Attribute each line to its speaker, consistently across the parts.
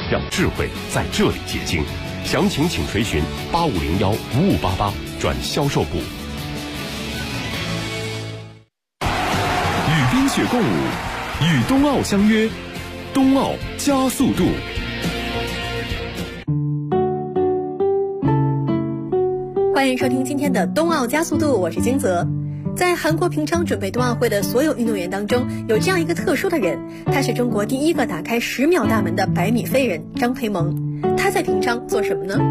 Speaker 1: 让智慧在这里结晶。详情请垂询8501-5588转销售部。
Speaker 2: 与冰雪共舞，与冬奥相约，冬奥加速度。
Speaker 3: 欢迎收听今天的冬奥加速度，我是金泽。在韩国平昌准备冬奥会的所有运动员当中，有这样一个特殊的人，他是中国第一个打开10秒大门的100米飞人张培萌。他在平昌做什么呢？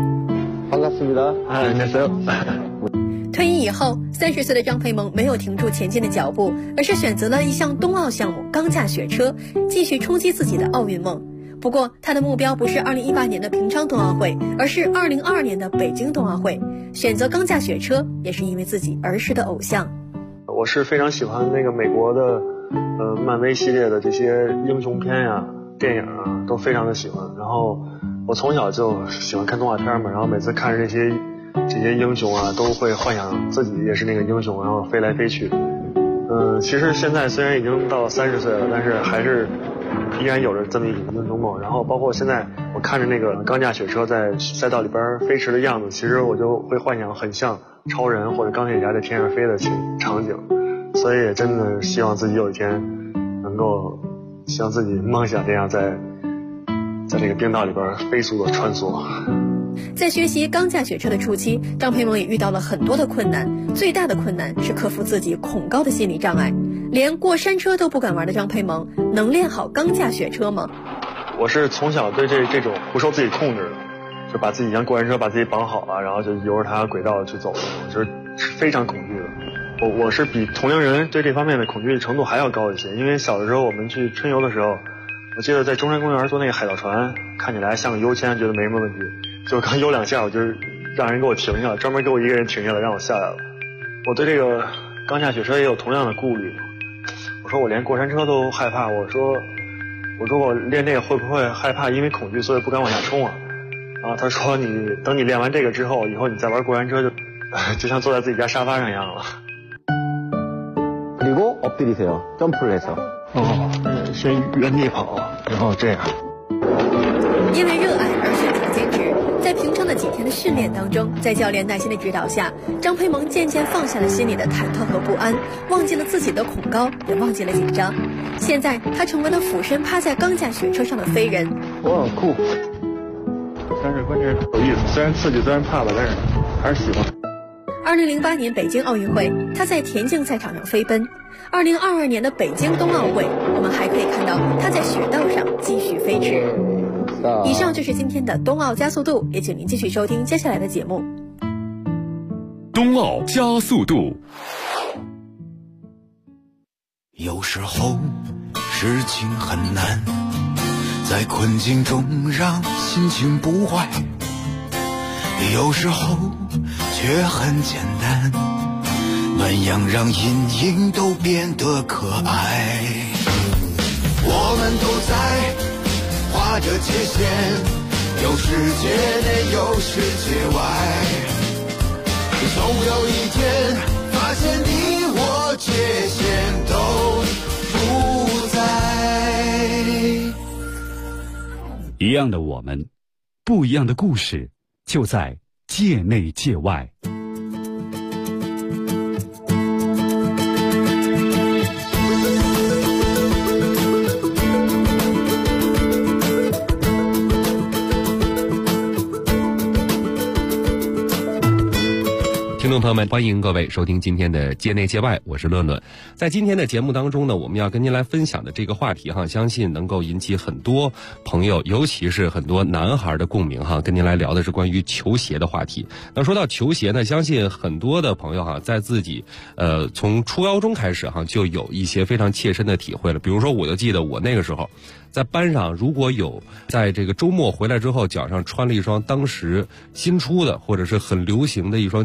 Speaker 4: 반갑습니다。
Speaker 3: 退役以后，30岁的张培萌没有停住前进的脚步，而是选择了一项冬奥项目钢架雪车，继续冲击自己的奥运梦。不过他的目标不是2018年的平昌冬奥会，而是2022年的北京冬奥会。选择钢架雪车也是因为自己儿时的偶像。
Speaker 4: 我是非常喜欢那个美国的漫威系列的这些英雄片呀、电影啊，都非常的喜欢。然后我从小就喜欢看动画片嘛，然后每次看着这些英雄啊，都会幻想自己也是那个英雄，然后飞来飞去。其实现在虽然已经到30岁了，但是还是依然有着这么一种英雄梦。然后包括现在我看着那个钢架雪车在赛道里边飞驰的样子，其实我就会幻想很像超人或者钢铁侠在天上飞的场景。所以也真的希望自己有一天能够像自己梦想这样在这个冰道里边飞速的穿梭。
Speaker 3: 在学习钢架雪车的初期，张培萌也遇到了很多的困难，最大的困难是克服自己恐高的心理障碍。连过山车都不敢玩的张培萌，能练好钢架雪车吗？
Speaker 4: 我是从小对这种不受自己控制的，就把自己像过山车把自己绑好了，然后就由着它轨道去走的，就是非常恐惧的。我是比同龄人对这方面的恐惧程度还要高一些，因为小的时候我们去春游的时候，我记得在中山公园坐那个海盗船，看起来像个悠签，觉得没什么问题，就刚游2下我就让人给我停下了，专门给我一个人停下来让我下来了。我对这个钢架雪车也有同样的顾虑，我说我连过山车都害怕，我说我练这个会不会害怕因为恐惧所以不敢往下冲啊？然后他说等你练完这个之后，以后你再玩过山车就像坐在自己家沙发上一样了。
Speaker 5: 그리고 엎드리세요. 점프를 해서.
Speaker 4: 先原地跑，然后这样。
Speaker 3: 因为热爱而选择坚持，在平昌的几天的训练当中，在教练耐心的指导下，张培萌渐渐放下了心里的忐忑和不安，忘记了自己的恐高，也忘记了紧张。现在他成为了俯身趴在钢架雪车上的飞人。
Speaker 4: 哇，酷！但是关键是有意思，虽然刺激，虽然怕吧，但是还是喜欢。
Speaker 3: 2008年北京奥运会，他在田径赛场上飞奔。2022年的北京冬奥会，我们还可以看到他在雪道上继续飞驰。以上就是今天的冬奥加速度，也请您继续收听接下来的节目。
Speaker 2: 冬奥加速度。
Speaker 6: 有时候事情很难，在困境中让心情不坏，有时候却很简单，暖阳让阴影都变得可爱。我们都在画着界限，有世界内有世界外，总有一天发现你我界限都不在。
Speaker 2: 一样的我们，不一样的故事，就在界内界外。
Speaker 1: 听众朋友们，欢迎各位收听今天的界内界外，我是乐乐。在今天的节目当中呢，我们要跟您来分享的这个话题相信能够引起很多朋友，尤其是很多男孩的共鸣跟您来聊的是关于球鞋的话题。那说到球鞋呢，相信很多的朋友在自己从初高中开始就有一些非常切身的体会了。比如说，我就记得我那个时候在班上，如果有在这个周末回来之后脚上穿了一双当时新出的或者是很流行的一双经典的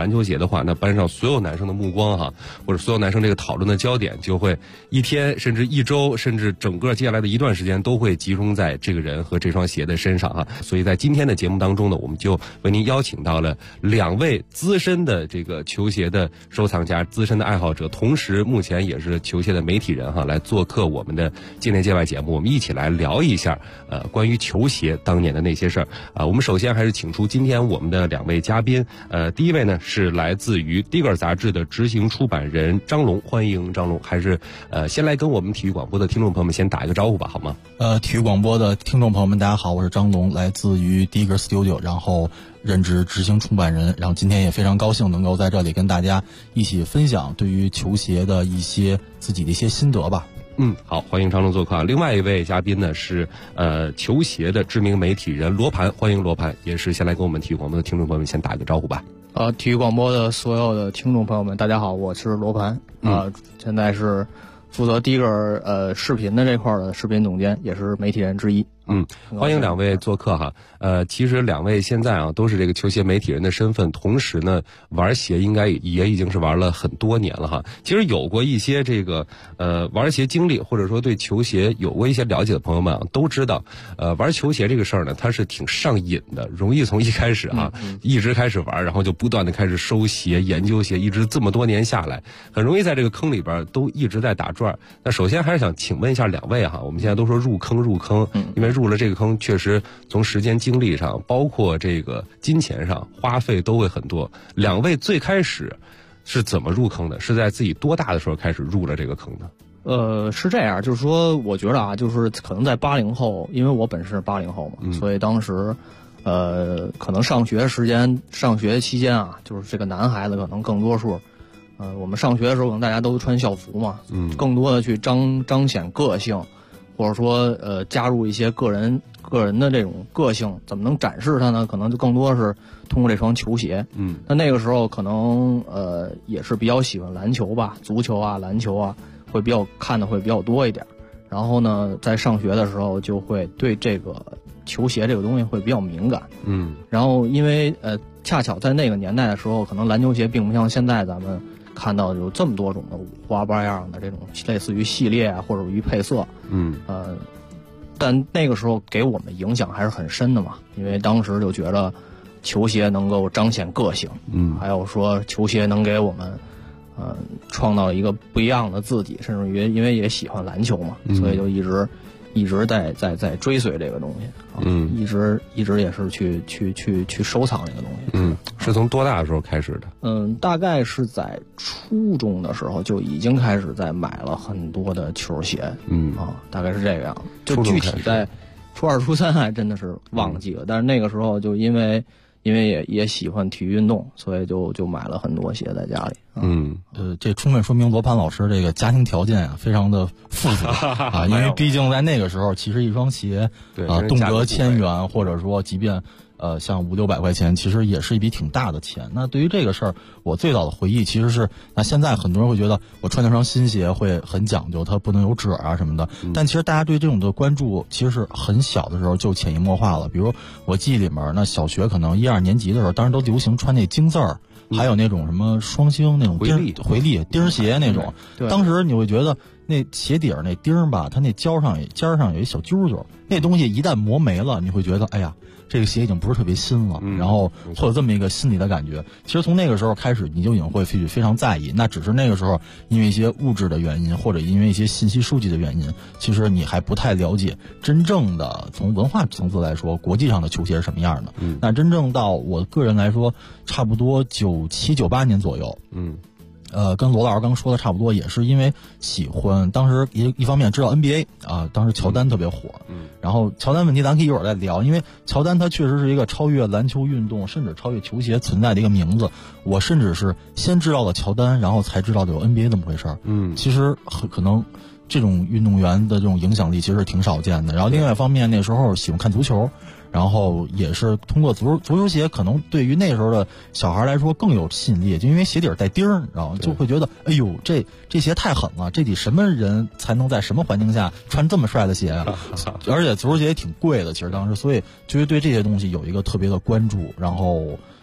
Speaker 1: 篮球鞋的话，那班上所有男生的目光哈，或者所有男生这个讨论的焦点就会一天甚至一周甚至整个接下来的一段时间都会集中在这个人和这双鞋的身上哈。所以在今天的节目当中呢，我们就为您邀请到了2位资深的这个球鞋的收藏家、资深的爱好者，同时目前也是球鞋的媒体人哈，来做客我们的界内界外节目，我们一起来聊一下关于球鞋当年的那些事儿啊。我们首先还是请出今天我们的2位嘉宾，第一位呢是来自于 Digger 杂志的执行出版人张龙，欢迎张龙。还是先来跟我们体育广播的听众朋友们先打一个招呼吧，好吗？
Speaker 7: 体育广播的听众朋友们，大家好，我是张龙，来自于 Digger Studio， 然后任职执行出版人，然后今天也非常高兴能够在这里跟大家一起分享对于球鞋的一些自己的一些心得吧。
Speaker 1: 好，欢迎张龙做客。另外一位嘉宾呢是球鞋的知名媒体人罗盘，欢迎罗盘，也是先来跟我们体育广播的听众朋友们先打一个招呼吧。
Speaker 8: 体育广播的所有的听众朋友们，大家好，我是罗盘，现在是负责第一个视频的这块的视频总监，也是媒体人之一。
Speaker 1: 欢迎2位做客哈。其实2位现在啊都是这个球鞋媒体人的身份，同时呢玩鞋应该也已经是玩了很多年了哈。其实有过一些这个玩鞋经历，或者说对球鞋有过一些了解的朋友们啊，都知道玩球鞋这个事儿呢，它是挺上瘾的，容易从一开始啊一直开始玩，然后就不断的开始收鞋、研究鞋，一直这么多年下来，很容易在这个坑里边都一直在打转。那首先还是想请问一下2位哈，我们现在都说入坑，因为入了这个坑，确实从时间精力上，包括这个金钱上花费都会很多。2位最开始是怎么入坑的？是在自己多大的时候开始入了这个坑的？
Speaker 8: 是这样，就是说，我觉得啊，就是可能在80后，因为我本身是80后嘛，所以当时，可能上学期间啊，就是这个男孩子可能更多数，我们上学的时候可能大家都穿校服嘛，更多的去彰显个性。或者说加入一些个人的这种个性，怎么能展示它呢？可能就更多是通过这双球鞋。那个时候可能也是比较喜欢篮球吧，足球啊、篮球啊，看的会比较多一点。然后呢，在上学的时候就会对这个球鞋这个东西会比较敏感。然后因为恰巧在那个年代的时候，可能篮球鞋并不像现在咱们看到有这么多种的五花八样的这种类似于系列啊，或者于配色。但那个时候给我们影响还是很深的嘛，因为当时就觉得球鞋能够彰显个性，还有说球鞋能给我们创造一个不一样的自己，甚至于因为也喜欢篮球嘛，所以就一直在追随这个东西，一直也是去收藏这个东西。
Speaker 1: 是从多大的时候开始的？
Speaker 8: 大概是在初中的时候就已经开始在买了很多的球鞋。大概是这个样子。就具体在初2、初3还真的是忘记了，但是那个时候就因为也喜欢体育运动，所以就买了很多鞋在家里。
Speaker 7: 这充分说明罗盘老师这个家庭条件啊非常的富足啊，因为毕竟在那个时候，其实一双鞋动辄1000元，或者说即便像500-600块钱，其实也是一笔挺大的钱。那对于这个事儿，我最早的回忆其实是，那现在很多人会觉得我穿那双新鞋会很讲究，它不能有褶啊什么的。但其实大家对这种的关注，其实是很小的时候就潜移默化了。比如我记忆里面，那小学可能1、2年级的时候，当时都流行穿那金字儿。还有那种什么双星那种回力钉鞋那种，当时你会觉得那鞋底儿那钉吧，它那尖上有一小揪揪，那东西一旦磨没了，你会觉得哎呀，这个鞋已经不是特别新了，然后会有这么一个心理的感觉。其实从那个时候开始，你就已经会非常在意。那只是那个时候因为一些物质的原因，或者因为一些信息数据的原因，其实你还不太了解真正的从文化层次来说，国际上的球鞋是什么样的。那真正到我个人来说，差不多97、98年左右。跟罗老师刚说的差不多，也是因为喜欢，当时一方面知道 NBA 啊，当时乔丹特别火，然后乔丹问题咱可以一会儿再聊，因为乔丹他确实是一个超越篮球运动，甚至超越球鞋存在的一个名字。我甚至是先知道了乔丹，然后才知道有 NBA 这么回事儿。其实可能这种运动员的这种影响力其实挺少见的。然后另外一方面，那时候喜欢看足球。然后也是通过足球鞋，可能对于那时候的小孩来说更有吸引力，就因为鞋底带钉儿，然后就会觉得，哎呦，这鞋太狠了，这得什么人才能在什么环境下穿这么帅的鞋啊？而且足球鞋也挺贵的，其实当时，所以就是对这些东西有一个特别的关注，然后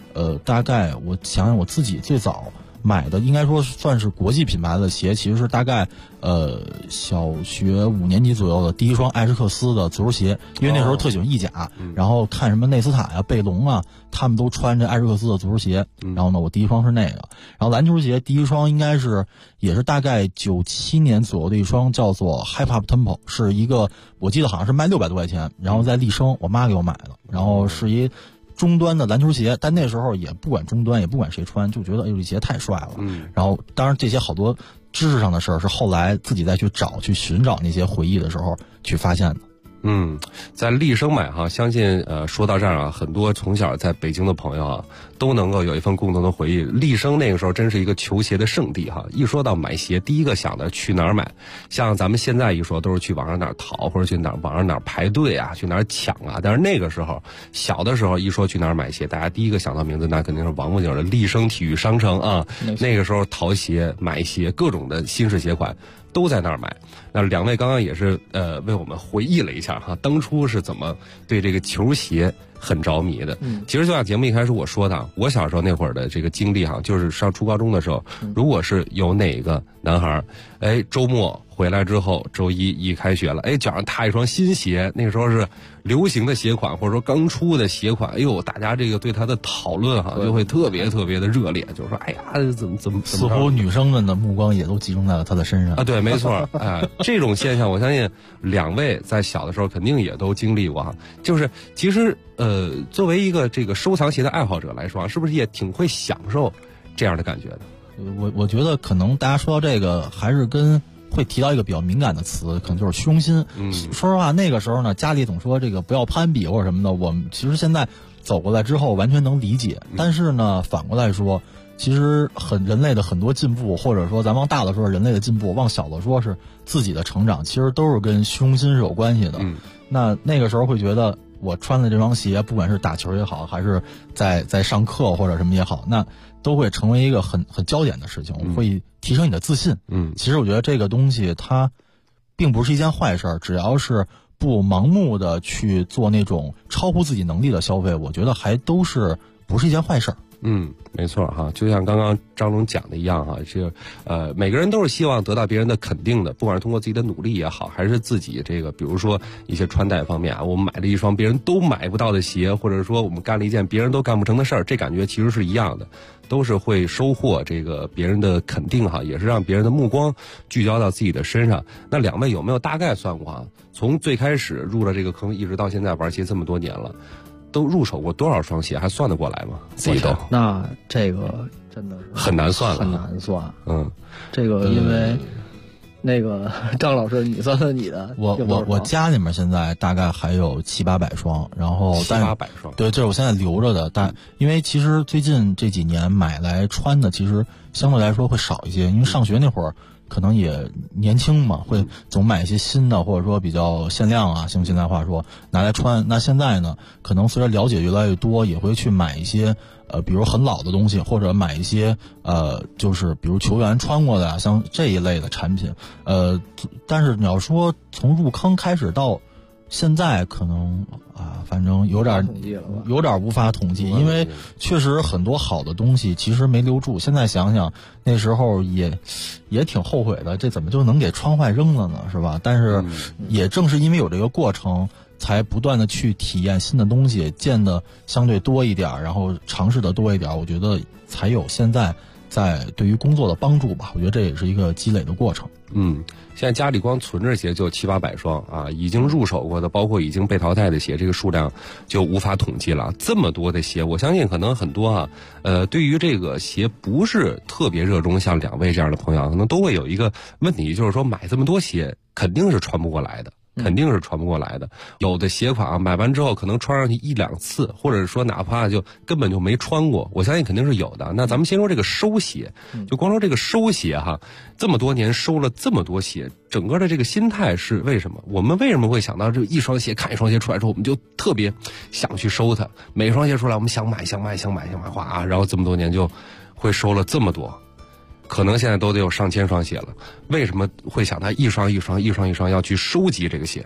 Speaker 7: 大概我想想我自己最早买的应该说算是国际品牌的鞋，其实是大概小学5年级左右的第一双艾什克斯的足球鞋，因为那时候特喜欢意甲，然后看什么内斯塔呀、贝隆啊，他们都穿着艾什克斯的足球鞋，然后呢我第一双是那个，然后篮球鞋第一双应该也是大概97年左右的一双，叫做 Hip Hop Tempo， 是一个我记得好像是卖600多块钱，然后在立生我妈给我买的，然后是一中端的篮球鞋，但那时候也不管中端，也不管谁穿，就觉得哎呦这鞋太帅了。然后当然这些好多知识上的事儿是后来自己再去寻找那些回忆的时候去发现的。
Speaker 1: 在立生买哈，相信说到这儿啊，很多从小在北京的朋友啊，都能够有一份共同的回忆。立生那个时候真是一个球鞋的圣地哈，一说到买鞋，第一个想的去哪儿买？像咱们现在一说，都是去网上哪儿淘，或者去网上哪儿排队啊，去哪儿抢啊。但是那个时候，小的时候一说去哪儿买鞋，大家第一个想到名字，那肯定是王府井的立生体育商城啊。那个时候淘鞋、买鞋，各种的新式鞋款都在那儿买。那两位刚刚也是为我们回忆了一下哈，当初是怎么对这个球鞋很着迷的。其实就像节目一开始我说的，我小时候那会儿的这个经历哈，就是上初高中的时候，如果是有哪个男孩周末回来之后，周一开学了，脚上踏一双新鞋，那个时候是流行的鞋款或者说刚出的鞋款，大家这个对他的讨论哈就会特别特别的热烈，就是说怎么
Speaker 7: 似乎女生们的目光也都集中在了他的身上
Speaker 1: 啊。对，没错，这种现象我相信两位在小的时候肯定也都经历过哈。就是其实作为一个这个收藏鞋的爱好者来说，是不是也挺会享受这样的感觉的？
Speaker 7: 我觉得可能大家说到这个还是会提到一个比较敏感的词，可能就是虚荣心。说实话，那个时候呢，家里总说这个不要攀比或者什么的，我们其实现在走过来之后完全能理解。但是呢，反过来说，其实人类的很多进步，或者说咱往大了说人类的进步，往小了说是自己的成长，其实都是跟虚荣心是有关系的。那个时候会觉得我穿的这双鞋，不管是打球也好，还是在上课或者什么也好，那都会成为一个很焦点的事情，会提升你的自信。其实我觉得这个东西它并不是一件坏事，只要是不盲目的去做那种超乎自己能力的消费，我觉得还都是不是一件坏事。
Speaker 1: 没错哈，就像刚刚张总讲的一样哈，每个人都是希望得到别人的肯定的，不管是通过自己的努力也好，还是自己这个比如说一些穿戴方面啊，我们买了一双别人都买不到的鞋，或者说我们干了一件别人都干不成的事儿，这感觉其实是一样的，都是会收获这个别人的肯定哈，也是让别人的目光聚焦到自己的身上。那两位有没有大概算过啊？从最开始入了这个坑，一直到现在玩鞋这么多年了，都入手过多少双鞋，还算得过来吗？自己都？
Speaker 8: 那这个真的是
Speaker 1: 很难算了，
Speaker 8: 很难算。这个因为那个张老师，你算算你的。
Speaker 7: 我家里面现在大概还有700-800双，然后
Speaker 1: 700-800双，
Speaker 7: 对，这是我现在留着的。但因为其实最近这几年买来穿的，其实相对来说会少一些，因为上学那会儿可能也年轻嘛，会总买一些新的，或者说比较限量啊，用现在话说拿来穿。那现在呢，可能随着了解越来越多，也会去买一些比如很老的东西，或者买一些就是比如球员穿过的啊，像这一类的产品。但是你要说从入坑开始到现在，可能反正有点无法统计，因为确实很多好的东西其实没留住。现在想想那时候也挺后悔的，这怎么就能给穿坏扔了呢，是吧？但是也正是因为有这个过程，才不断的去体验新的东西，见的相对多一点，然后尝试的多一点，我觉得才有现在在对于工作的帮助吧。我觉得这也是一个积累的过程。
Speaker 1: 现在家里光存着鞋就700-800双啊，已经入手过的，包括已经被淘汰的鞋，这个数量就无法统计了。这么多的鞋，我相信可能很多对于这个鞋不是特别热衷，像两位这样的朋友，可能都会有一个问题，就是说买这么多鞋肯定是穿不过来的。肯定是穿不过来的。有的鞋款买完之后可能穿上去1-2次，或者说哪怕就根本就没穿过，我相信肯定是有的。那咱们先说这个收鞋，就光说这个收鞋哈，这么多年收了这么多鞋，整个的这个心态是为什么？我们为什么会想到这一双鞋，看一双鞋出来之后，我们就特别想去收它？每双鞋出来，我们想买，哗，然后这么多年就会收了这么多。可能现在都得有上千双鞋了，为什么会想他一双要去收集这个鞋？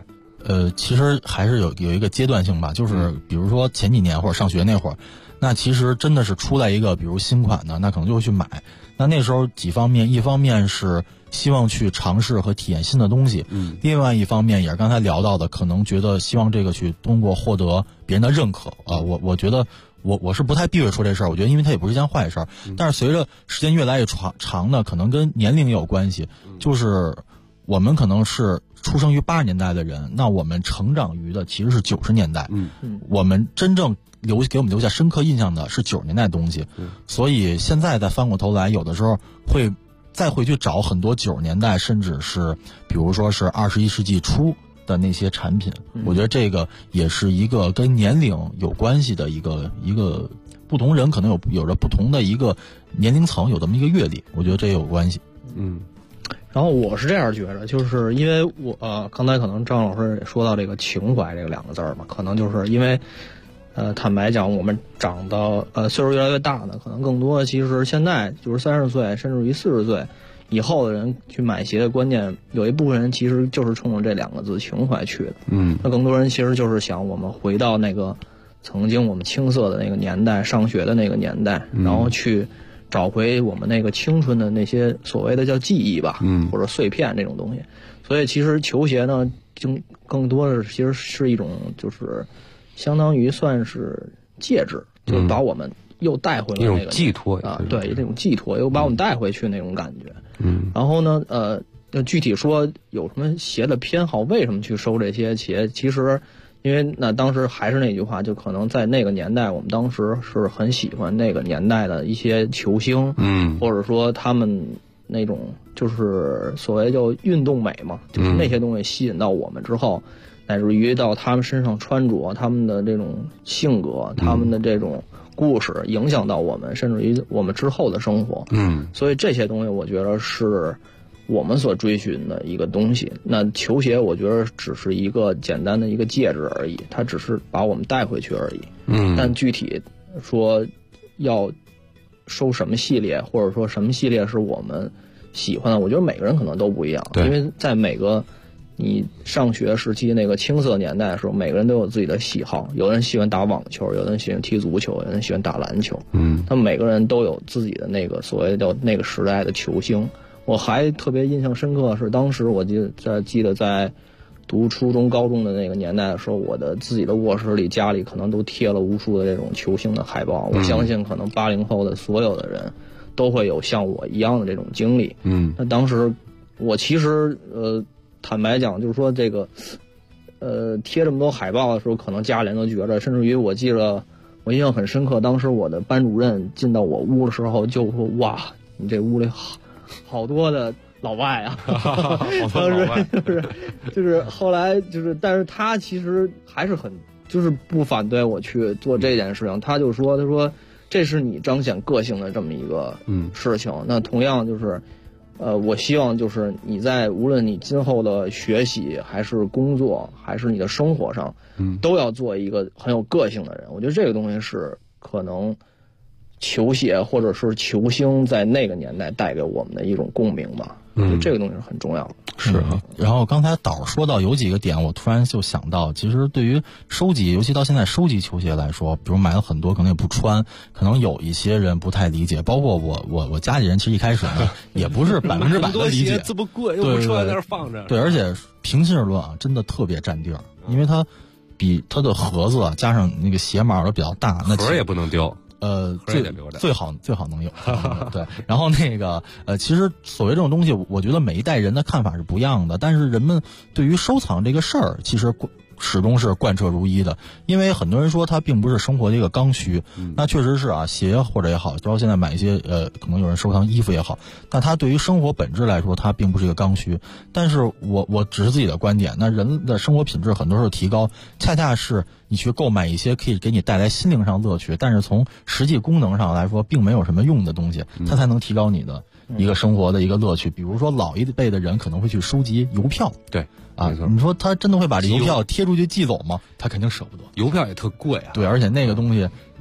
Speaker 7: 其实还是有一个阶段性吧，就是比如说前几年或者上学那会儿，那其实真的是出来一个比如新款的，那可能就会去买。那时候几方面，一方面是希望去尝试和体验新的东西，另外一方面也是刚才聊到的，可能觉得希望这个去通过获得别人的认可啊。我觉得我是不太避讳说这事儿，我觉得因为它也不是一件坏事，但是随着时间越来越长呢，可能跟年龄也有关系，就是我们可能是出生于80年代的人，那我们成长于的其实是90年代，我们真正给我们留下深刻印象的是90年代的东西，所以现在再翻过头来，有的时候会去找很多90年代，甚至是比如说是21世纪初的那些产品，我觉得这个也是一个跟年龄有关系的一个不同人可能有着不同的一个年龄层，有这么一个阅历，我觉得这也有关系。
Speaker 8: 然后我是这样觉得，就是因为我刚才可能张老师也说到这个情怀这个2个字嘛，可能就是因为坦白讲，我们长到岁数越来越大呢，可能更多的其实现在就是30岁甚至于40岁以后的人去买鞋的观念，有一部分人其实就是冲着这2个字情怀去的。那更多人其实就是想我们回到那个曾经我们青涩的那个年代，上学的那个年代，然后去找回我们那个青春的那些所谓的叫记忆吧，或者碎片这种东西。所以其实球鞋呢，就更多的其实是一种就是相当于算是介质，就把我们又带回了那个
Speaker 1: 一种寄托
Speaker 8: 啊，对，这种寄托又把我们带回去那种感觉。然后呢，具体说有什么鞋的偏好，为什么去收这些鞋？其实，因为那当时还是那句话，就可能在那个年代，我们当时是很喜欢那个年代的一些球星，或者说他们那种就是所谓叫运动美嘛，就是那些东西吸引到我们之后。乃至于到他们身上穿着，他们的这种性格，他们的这种故事，影响到我们，甚至于我们之后的生活。所以这些东西，我觉得是我们所追寻的一个东西。那球鞋，我觉得只是一个简单的一个介质而已，它只是把我们带回去而已。但具体说要收什么系列，或者说什么系列是我们喜欢的，我觉得每个人可能都不一样，因为在每个你上学时期那个青涩年代的时候，每个人都有自己的喜好，有人喜欢打网球，有人喜欢踢足球，有人喜欢打篮球。他们每个人都有自己的那个所谓叫那个时代的球星。我还特别印象深刻是当时我记得在读初中高中的那个年代的时候，我的自己的卧室里家里可能都贴了无数的这种球星的海报。我相信可能80后的所有的人都会有像我一样的这种经历。那当时我其实坦白讲，就是说这个，贴这么多海报的时候，可能家里人都觉着，甚至于我记得我印象很深刻，当时我的班主任进到我屋的时候就说：“哇，你这屋里好多的老外啊！”好多老外，就是后来就是，但是他其实还是很就是不反对我去做这件事情，他就说：“他说这是你彰显个性的这么一个事情。那同样就是。”我希望就是你在无论你今后的学习还是工作还是你的生活上，都要做一个很有个性的人。我觉得这个东西是可能球鞋或者是球星在那个年代带给我们的一种共鸣吧。这个东西是很重要的。
Speaker 7: 是啊。然后刚才导说到有几个点，我突然就想到，其实对于收集，尤其到现在收集球鞋来说，比如买了很多可能也不穿，可能有一些人不太理解，包括我家里人其实一开始呢也不是100%的理解，
Speaker 1: 这么贵又不穿在那放着。
Speaker 7: 对，而且平心而论啊，真的特别占地儿，因为它比它的盒子啊加上那个鞋码都比较大，那
Speaker 1: 盒也不能丢。
Speaker 7: 最好能有对。然后那个其实所谓这种东西，我觉得每一代人的看法是不一样的，但是人们对于收藏这个事儿，其实始终是贯彻如一的。因为很多人说它并不是生活的一个刚需，那确实是啊，鞋或者也好，包括现在买一些可能有人收藏衣服也好，但它对于生活本质来说，它并不是一个刚需。但是我只是自己的观点，那人的生活品质很多时候提高，恰恰是你去购买一些可以给你带来心灵上乐趣，但是从实际功能上来说并没有什么用的东西，它才能提高你的一个生活的一个乐趣。比如说老一辈的人可能会去收集邮票，
Speaker 1: 对
Speaker 7: 啊，你说他真的会把这邮票贴出去寄走吗？他肯定舍不得。
Speaker 1: 邮票也特贵啊。
Speaker 7: 对，而且那个东西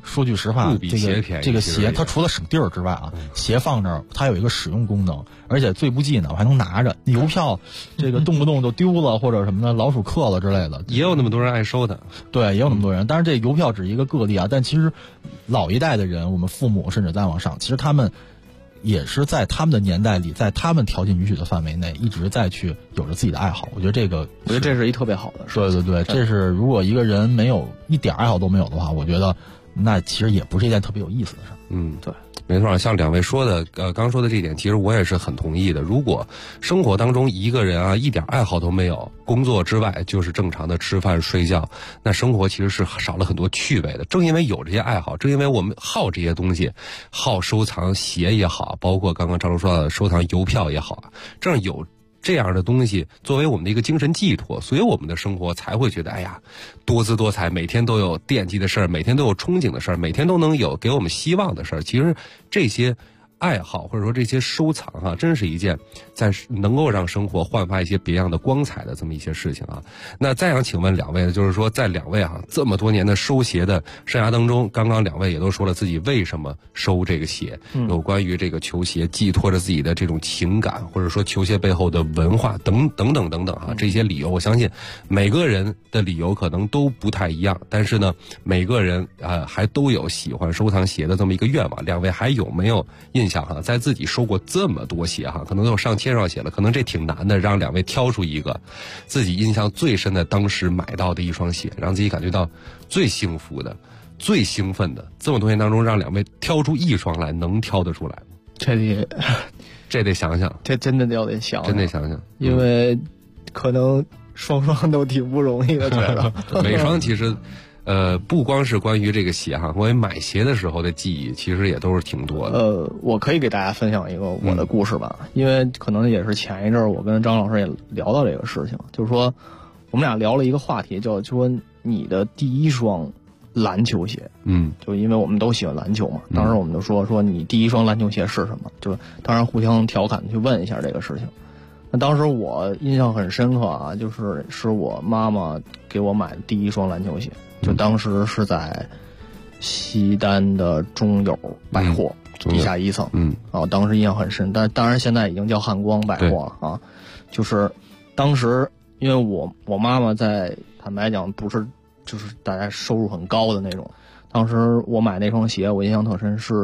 Speaker 7: 说句实话，这个鞋它除了省地儿之外啊，鞋放那儿它有一个使用功能，而且最不济呢，我还能拿着。邮票这个动不动就丢了或者什么的，老鼠刻了之类的，
Speaker 1: 也有那么多人爱收它。
Speaker 7: 对，也有那么多人。但是这邮票只是一个个例啊，但其实老一代的人，我们父母甚至再往上，其实他们也是在他们的年代里，在他们条件允许的范围内，一直在去有着自己的爱好。我觉得这是
Speaker 8: 一特别好的事。
Speaker 7: 对，这是如果一个人没有一点爱好都没有的话，我觉得那其实也不是一件特别有意思的事。
Speaker 8: 对。
Speaker 1: 没错，像两位说的，刚说的这一点，其实我也是很同意的。如果生活当中一个人啊一点爱好都没有，工作之外就是正常的吃饭睡觉，那生活其实是少了很多趣味的。正因为有这些爱好，正因为我们好这些东西，好收藏鞋也好，包括刚刚张璐说的收藏邮票也好啊，正有这样的东西作为我们的一个精神寄托，所以我们的生活才会觉得哎呀多姿多彩，每天都有惦记的事儿，每天都有憧憬的事儿，每天都能有给我们希望的事儿。其实这些爱好或者说这些收藏啊，真是一件在能够让生活焕发一些别样的光彩的这么一些事情啊。那再想请问两位呢，就是说在两位啊这么多年的收鞋的生涯当中，刚刚两位也都说了自己为什么收这个鞋，有关于这个球鞋寄托着自己的这种情感，或者说球鞋背后的文化等等啊，这些理由我相信每个人的理由可能都不太一样，但是呢每个人还都有喜欢收藏鞋的这么一个愿望。两位还有没有印象在自己收过这么多鞋可能都有上千双鞋了，可能这挺难的，让两位挑出一个自己印象最深的当时买到的一双鞋，让自己感觉到最幸福的最兴奋的，这么多年当中让两位挑出一双来，能挑得出来吗？这得想想，
Speaker 8: 这真的得想
Speaker 1: 想，
Speaker 8: 因为可能双都挺不容易的，觉得
Speaker 1: 每双其实不光是关于这个鞋关于买鞋的时候的记忆其实也都是挺多的。
Speaker 8: 我可以给大家分享一个我的故事吧，因为可能也是前一阵我跟张老师也聊到这个事情，就是说我们俩聊了一个话题，就说你的第一双篮球鞋，就因为我们都喜欢篮球嘛，当时我们就说你第一双篮球鞋是什么，就当然互相调侃去问一下这个事情。那当时我印象很深刻啊，是我妈妈给我买的第一双篮球鞋，就当时是在西单的中友百货地下1层，当时印象很深，但当然现在已经叫汉光百货了啊。就是当时因为我妈妈在坦白讲不是就是大家收入很高的那种，当时我买那双鞋我印象特深是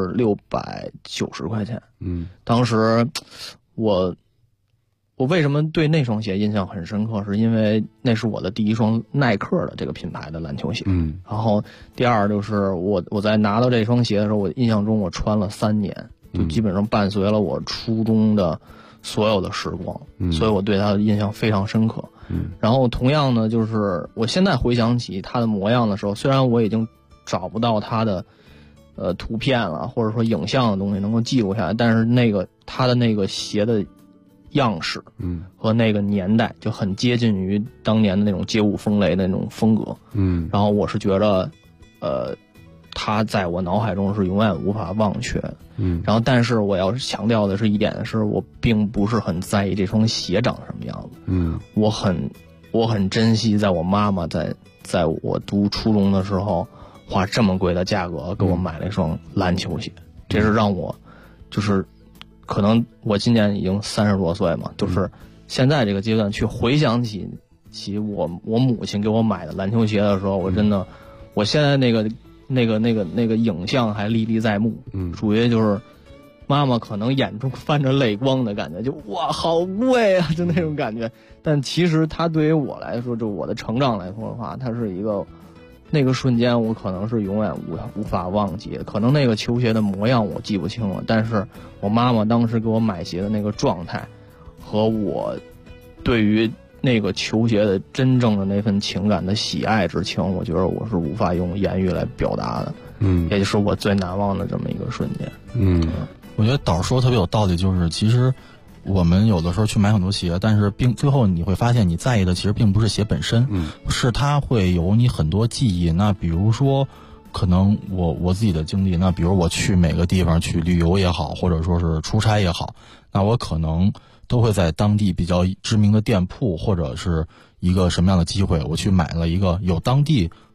Speaker 8: 690块钱，当时我为什么对那双鞋印象很深刻，是因为那是我的第一双耐克的这个品牌的篮球鞋。然后第二就是我在拿到这双鞋的时候，我印象中我穿了3年，就基本上伴随了我初中的所有的时光，所以我对它的印象非常深刻。然后同样呢，就是我现在回想起它的模样的时候，虽然我已经找不到它的图片了，或者说影像的东西能够记录下来，但是它的那个鞋的样式，和那个年代就很接近于当年的那种街舞风雷的那种风格，然后我是觉得，它在我脑海中是永远无法忘却的，然后但是我要强调的是一点是，我并不是很在意这双鞋长什么样子，我很珍惜在我妈妈在我读初中的时候花这么贵的价格给我买了一双篮球鞋，这是让我就是可能我今年已经30多岁嘛，就是现在这个阶段去回想起我母亲给我买的篮球鞋的时候，我真的我现在那个影像还历历在目，属于就是妈妈可能眼中泛着泪光的感觉，就哇好贵啊，就那种感觉。但其实它对于我来说，就我的成长来说的话，它是一个那个瞬间我可能是永远无法忘记的。可能那个球鞋的模样我记不清了，但是我妈妈当时给我买鞋的那个状态和我对于那个球鞋的真正的那份情感的喜爱之情，我觉得我是无法用言语来表达的，也就是我最难忘的这么一个瞬间。
Speaker 7: 我觉得导说特别有道理，就是其实我们有的时候去买很多鞋，但是最后你会发现你在意的其实并不是鞋本身，是它会有你很多记忆。那比如说可能我自己的经历，那比如我去每个地方去旅游也好，或者说是出差也好，那我可能都会在当地比较知名的店铺或者是一个什么样的机会，我去买了一个有当地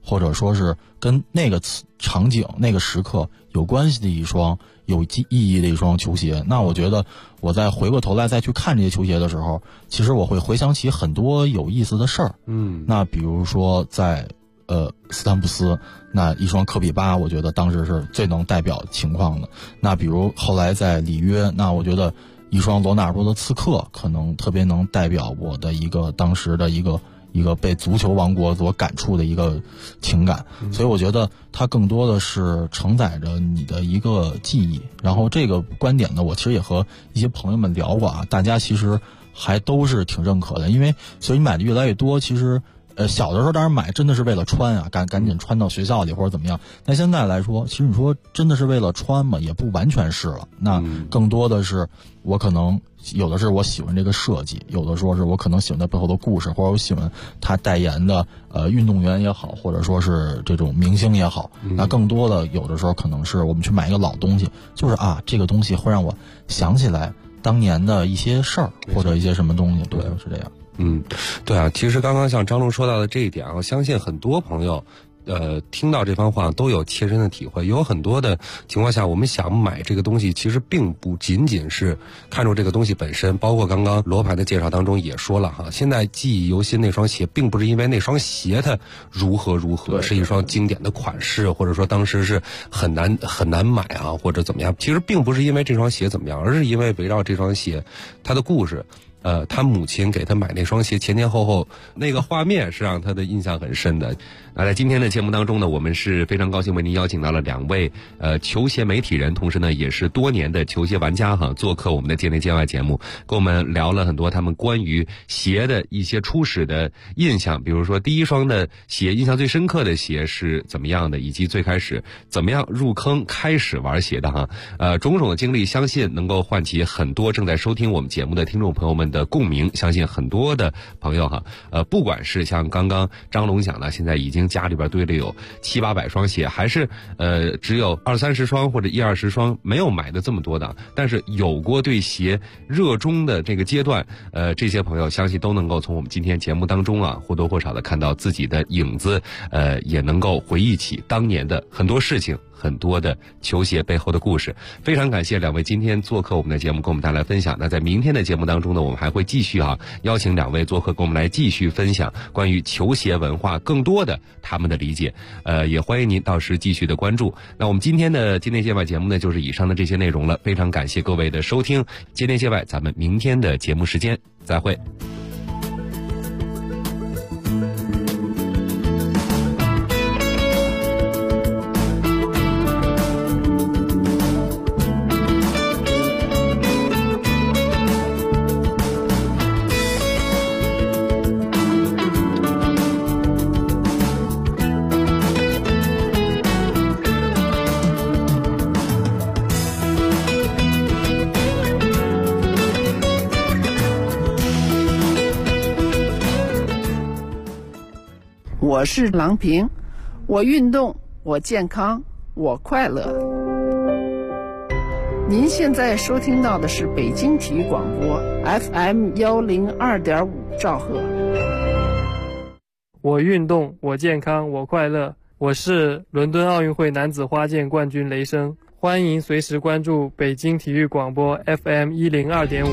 Speaker 7: 或者说是跟那个场景那个时刻有关系的一双有意义的一双球鞋。那我觉得我再回过头来再去看这些球鞋的时候，其实我会回想起很多有意思的事儿。那比如说在斯坦普斯那一双科比8，我觉得当时是最能代表情况的。那比如后来在里约，那我觉得一双罗纳尔多的刺客可能特别能代表我的一个当时的一个被足球王国所感触的一个情感。所以我觉得它更多的是承载着你的一个记忆。然后这个观点呢，我其实也和一些朋友们聊过啊，大家其实还都是挺认可的。因为随着你买的越来越多，其实小的时候当然买真的是为了穿啊，赶紧穿到学校里或者怎么样。但现在来说，其实你说真的是为了穿嘛，也不完全是了。那更多的是我可能有的是我喜欢这个设计，有的说是我可能喜欢它背后的故事，或者我喜欢他代言的运动员也好，或者说是这种明星也好。那更多的有的时候可能是我们去买一个老东西，就是这个东西会让我想起来当年的一些事儿或者一些什么东西。对，是这样。
Speaker 1: 对啊，其实刚刚像张璐说到的这一点啊，我相信很多朋友听到这番话都有切身的体会。有很多的情况下，我们想买这个东西，其实并不仅仅是看重这个东西本身，包括刚刚罗盘的介绍当中也说了哈，现在记忆犹新那双鞋，并不是因为那双鞋它如何，是一双经典的款式，或者说当时是很难买啊，或者怎么样。其实并不是因为这双鞋怎么样，而是因为围绕这双鞋它的故事。他母亲给他买那双鞋前后那个画面是让他的印象很深的。在今天的节目当中呢，我们是非常高兴为您邀请到了2位球鞋媒体人，同时呢也是多年的球鞋玩家哈，做客我们的界内界外节目，跟我们聊了很多他们关于鞋的一些初始的印象，比如说第一双的鞋印象最深刻的鞋是怎么样的，以及最开始怎么样入坑开始玩鞋的哈。种种的经历相信能够唤起很多正在收听我们节目的听众朋友们的共鸣。相信很多的朋友哈，不管是像刚刚张龙讲的，现在已经家里边堆了有700-800双鞋，还是只有20-30双或者10-20双，没有买的这么多的，但是有过对鞋热衷的这个阶段，这些朋友相信都能够从我们今天节目当中啊，或多或少的看到自己的影子，也能够回忆起当年的很多事情，很多的球鞋背后的故事。非常感谢2位今天做客我们的节目，跟我们带来分享。那在明天的节目当中呢，我们还会继续邀请2位做客，跟我们来继续分享关于球鞋文化更多的他们的理解。也欢迎您到时继续的关注。那我们今天的界内界外节目呢，就是以上的这些内容了。非常感谢各位的收听，界内界外，咱们明天的节目时间再会。
Speaker 9: 我是郎平，我运动，我健康，我快乐。您现在收听到的是北京体育广播 FM102.5兆赫。
Speaker 10: 我运动，我健康，我快乐。我是伦敦奥运会男子花剑冠军雷声，欢迎随时关注北京体育广播 FM102.5。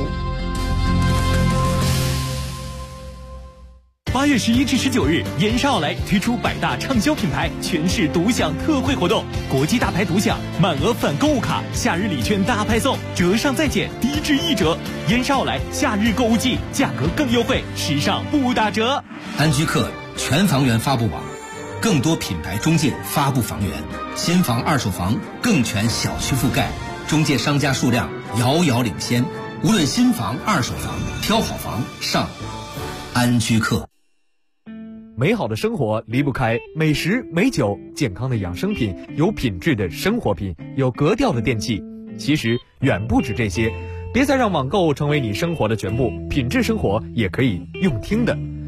Speaker 11: 8月11至19日，延沙奥莱推出百大畅销品牌全市独享特惠活动，国际大牌独享，满额返购物卡，夏日礼券大派送，折上再减，低至1折。延沙奥莱夏日购物季，价格更优惠，时尚不打折。
Speaker 12: 安居客全房源发布网，更多品牌中介发布房源，新房二手房更全小区覆盖，中介商家数量遥遥领先。无论新房二手房，挑好房上安居客。
Speaker 11: 美好的生活离不开美食美酒，健康的养生品，有品质的生活品，有格调的电器。其实远不止这些，别再让网购成为你生活的全部，品质生活也可以用听的。